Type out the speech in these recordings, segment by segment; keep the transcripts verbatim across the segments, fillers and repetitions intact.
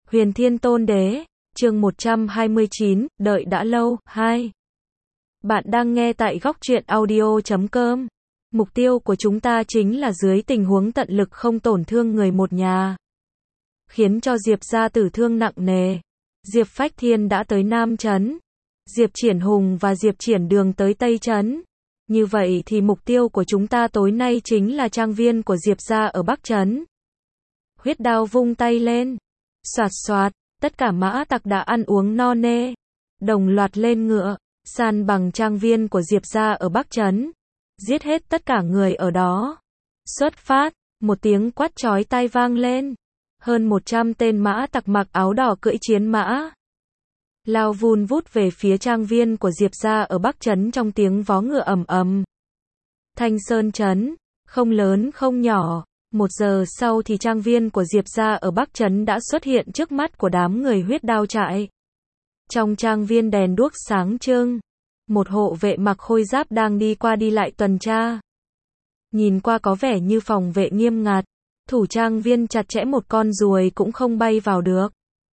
Huyền Thiên Tôn Đế, chương một trăm hai mươi chín, đợi đã lâu, hai. Bạn đang nghe tại góc truyện audio chấm com. Mục tiêu của chúng ta chính là dưới tình huống tận lực không tổn thương người một nhà. Khiến cho Diệp gia tử thương nặng nề. Diệp Phách Thiên đã tới Nam Trấn. Diệp Triển Hùng và Diệp Triển Đường tới Tây Trấn. Như vậy thì mục tiêu của chúng ta tối nay chính là trang viên của Diệp gia ở Bắc Trấn. Huyết đao vung tay lên. Xoạt xoạt, tất cả mã tặc đã ăn uống no nê. Đồng loạt lên ngựa, san bằng trang viên của Diệp gia ở Bắc Trấn. Giết hết tất cả người ở đó. Xuất phát, một tiếng quát chói tai vang lên. Hơn một trăm tên mã tặc mặc áo đỏ cưỡi chiến mã. Lao vun vút về phía trang viên của Diệp gia ở Bắc Trấn trong tiếng vó ngựa ầm ầm. Thanh Sơn Trấn, không lớn không nhỏ. Một giờ sau thì trang viên của Diệp gia ở Bắc Trấn đã xuất hiện trước mắt của đám người huyết đao trại. Trong trang viên đèn đuốc sáng trưng. Một hộ vệ mặc khôi giáp đang đi qua đi lại tuần tra. Nhìn qua có vẻ như phòng vệ nghiêm ngặt. Thủ trang viên chặt chẽ một con ruồi cũng không bay vào được.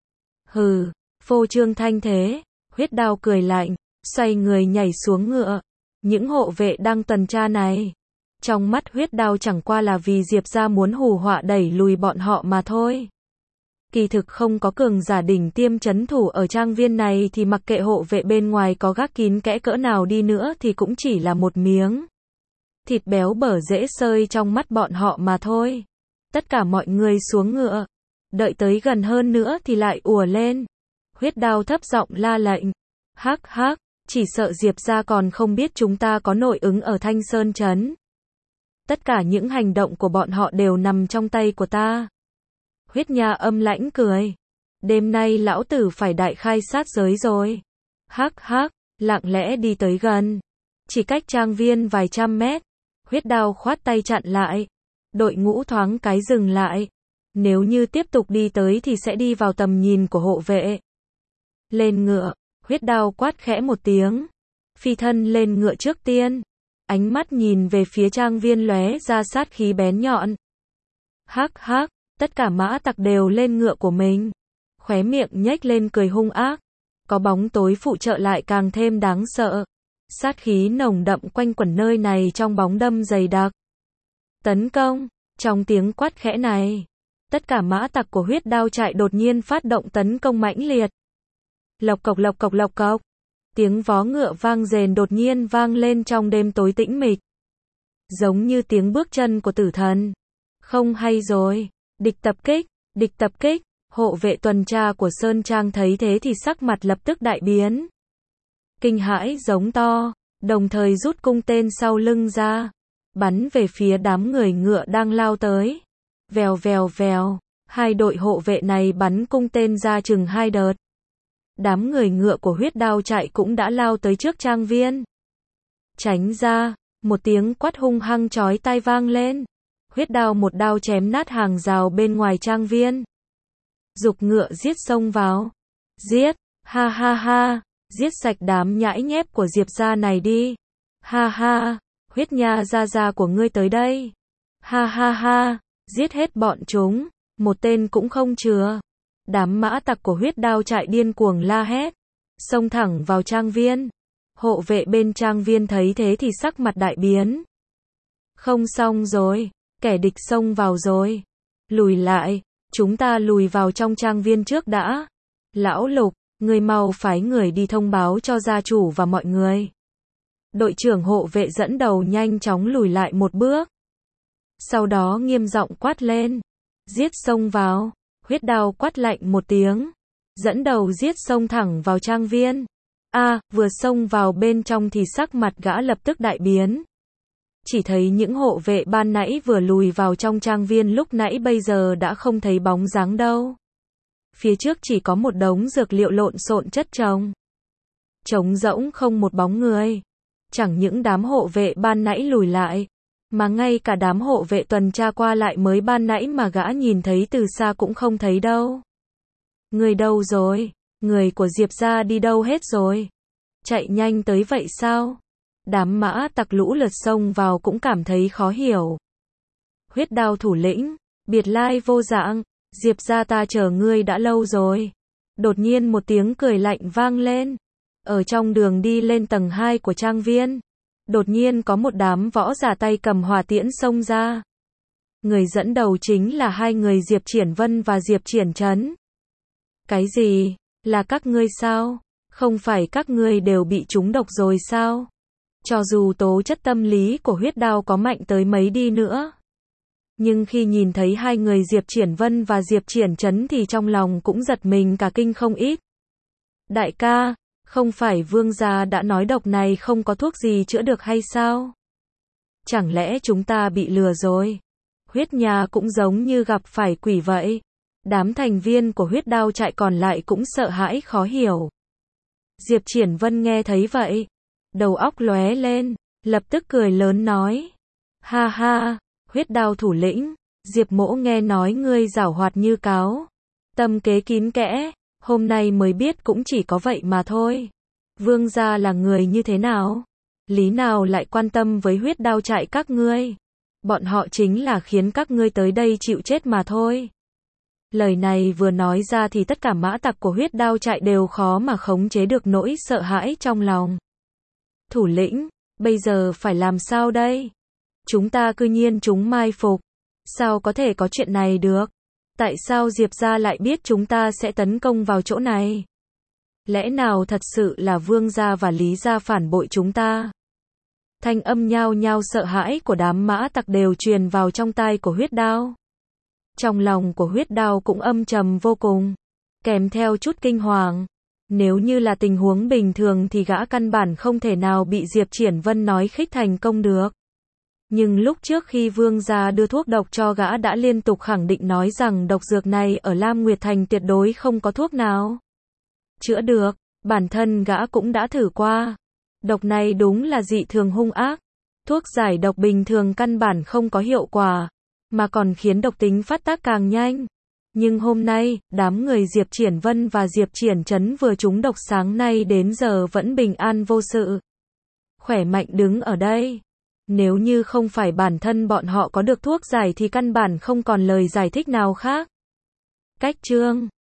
Hừ, phô trương thanh thế. Huyết đao cười lạnh, xoay người nhảy xuống ngựa. Những hộ vệ đang tuần tra này. Trong mắt huyết đao chẳng qua là vì Diệp gia muốn hù họa đẩy lùi bọn họ mà thôi. Kỳ thực không có cường giả đỉnh tiêm trấn thủ ở trang viên này thì mặc kệ hộ vệ bên ngoài có gác kín kẽ cỡ nào đi nữa thì cũng chỉ là một miếng thịt béo bở dễ xơi trong mắt bọn họ mà thôi. Tất cả mọi người xuống ngựa. Đợi tới gần hơn nữa thì lại ùa lên. Huyết đao thấp giọng la lệnh. Hắc hắc, chỉ sợ Diệp gia còn không biết chúng ta có nội ứng ở Thanh Sơn Trấn. Tất cả những hành động của bọn họ đều nằm trong tay của ta. Huyết Nha âm lãnh cười. Đêm nay lão tử phải đại khai sát giới rồi. Hắc hắc, lặng lẽ đi tới gần. Chỉ cách trang viên vài trăm mét. Huyết đao khoát tay chặn lại. Đội ngũ thoáng cái dừng lại. Nếu như tiếp tục đi tới thì sẽ đi vào tầm nhìn của hộ vệ. Lên ngựa, huyết đao quát khẽ một tiếng. Phi thân lên ngựa trước tiên. Ánh mắt nhìn về phía trang viên lóe ra sát khí bén nhọn. Hắc hắc, tất cả mã tặc đều lên ngựa của mình. Khóe miệng nhếch lên cười hung ác. Có bóng tối phụ trợ lại càng thêm đáng sợ. Sát khí nồng đậm quanh quẩn nơi này trong bóng đâm dày đặc. Tấn công, trong tiếng quát khẽ này. Tất cả mã tặc của huyết đao trại đột nhiên phát động tấn công mãnh liệt. Lộc cộc lộc cộc lộc cộc. Tiếng vó ngựa vang rền đột nhiên vang lên trong đêm tối tĩnh mịch. Giống như tiếng bước chân của tử thần. Không hay rồi, địch tập kích, địch tập kích, hộ vệ tuần tra của Sơn Trang thấy thế thì sắc mặt lập tức đại biến. Kinh hãi giống to, đồng thời rút cung tên sau lưng ra, bắn về phía đám người ngựa đang lao tới. Vèo vèo vèo, hai đội hộ vệ này bắn cung tên ra chừng hai đợt. Đám người ngựa của huyết đao trại cũng đã lao tới trước trang viên. Tránh ra, một tiếng quát hung hăng chói tai vang lên. Huyết đao một đao chém nát hàng rào bên ngoài trang viên. Giục ngựa giết xông vào. Giết, ha ha ha, giết sạch đám nhãi nhép của Diệp gia này đi. Ha ha, Huyết Nha gia gia của ngươi tới đây. Ha ha ha, giết hết bọn chúng, một tên cũng không chừa. Đám mã tặc của huyết đao trại điên cuồng la hét, xông thẳng vào trang viên. Hộ vệ bên trang viên thấy thế thì sắc mặt đại biến. Không xong rồi, kẻ địch xông vào rồi. Lùi lại, chúng ta lùi vào trong trang viên trước đã. Lão Lục, người mau phái người đi thông báo cho gia chủ và mọi người. Đội trưởng hộ vệ dẫn đầu nhanh chóng lùi lại một bước. Sau đó nghiêm giọng quát lên. Giết xông vào. Huyết đao quát lạnh một tiếng. Dẫn đầu giết xông thẳng vào trang viên. A, à, vừa xông vào bên trong thì sắc mặt gã lập tức đại biến. Chỉ thấy những hộ vệ ban nãy vừa lùi vào trong trang viên lúc nãy bây giờ đã không thấy bóng dáng đâu. Phía trước chỉ có một đống dược liệu lộn xộn chất chồng. Trống rỗng không một bóng người. Chẳng những đám hộ vệ ban nãy lùi lại. Mà ngay cả đám hộ vệ tuần tra qua lại mới ban nãy mà gã nhìn thấy từ xa cũng không thấy đâu. Người đâu rồi? Người của Diệp gia đi đâu hết rồi? Chạy nhanh tới vậy sao? Đám mã tặc lũ lượt xông vào cũng cảm thấy khó hiểu. Huyết đao thủ lĩnh, biệt lai vô dạng, Diệp gia ta chờ ngươi đã lâu rồi. Đột nhiên một tiếng cười lạnh vang lên. Ở trong đường đi lên tầng hai của trang viên, đột nhiên có một đám võ giả tay cầm hỏa tiễn xông ra. Người dẫn đầu chính là hai người Diệp Triển Vân và Diệp Triển Chấn. Cái gì? Là các ngươi sao? Không phải các ngươi đều bị trúng độc rồi sao? Cho dù tố chất tâm lý của huyết đao có mạnh tới mấy đi nữa, nhưng khi nhìn thấy hai người Diệp Triển Vân và Diệp Triển Chấn thì trong lòng cũng giật mình cả kinh không ít. Đại ca, không phải vương gia đã nói độc này không có thuốc gì chữa được hay sao? Chẳng lẽ chúng ta bị lừa rồi? Huyết nhà cũng giống như gặp phải quỷ vậy. Đám thành viên của huyết đao trại còn lại cũng sợ hãi khó hiểu. Diệp Triển Vân nghe thấy vậy, đầu óc lóe lên, lập tức cười lớn nói. Ha ha, huyết đao thủ lĩnh, Diệp mỗ nghe nói ngươi giảo hoạt như cáo, tâm kế kín kẽ, hôm nay mới biết cũng chỉ có vậy mà thôi. Vương gia là người như thế nào? Lý nào lại quan tâm với huyết đao trại các ngươi? Bọn họ chính là khiến các ngươi tới đây chịu chết mà thôi. Lời này vừa nói ra thì tất cả mã tặc của huyết đao trại đều khó mà khống chế được nỗi sợ hãi trong lòng. Thủ lĩnh, bây giờ phải làm sao đây? Chúng ta cư nhiên chúng mai phục. Sao có thể có chuyện này được? Tại sao Diệp gia lại biết chúng ta sẽ tấn công vào chỗ này? Lẽ nào thật sự là Vương gia và Lý gia phản bội chúng ta? Thanh âm nhao nhao sợ hãi của đám mã tặc đều truyền vào trong tai của huyết đao. Trong lòng của huyết đao cũng âm trầm vô cùng, kèm theo chút kinh hoàng. Nếu như là tình huống bình thường thì gã căn bản không thể nào bị Diệp Triển Vân nói khích thành công được. Nhưng lúc trước khi vương gia đưa thuốc độc cho gã đã liên tục khẳng định nói rằng độc dược này ở Lam Nguyệt Thành tuyệt đối không có thuốc nào chữa được, bản thân gã cũng đã thử qua. Độc này đúng là dị thường hung ác, thuốc giải độc bình thường căn bản không có hiệu quả, mà còn khiến độc tính phát tác càng nhanh. Nhưng hôm nay, đám người Diệp Triển Vân và Diệp Triển Chấn vừa trúng độc sáng nay đến giờ vẫn bình an vô sự, khỏe mạnh đứng ở đây. Nếu như không phải bản thân bọn họ có được thuốc giải thì căn bản không còn lời giải thích nào khác. Cách chương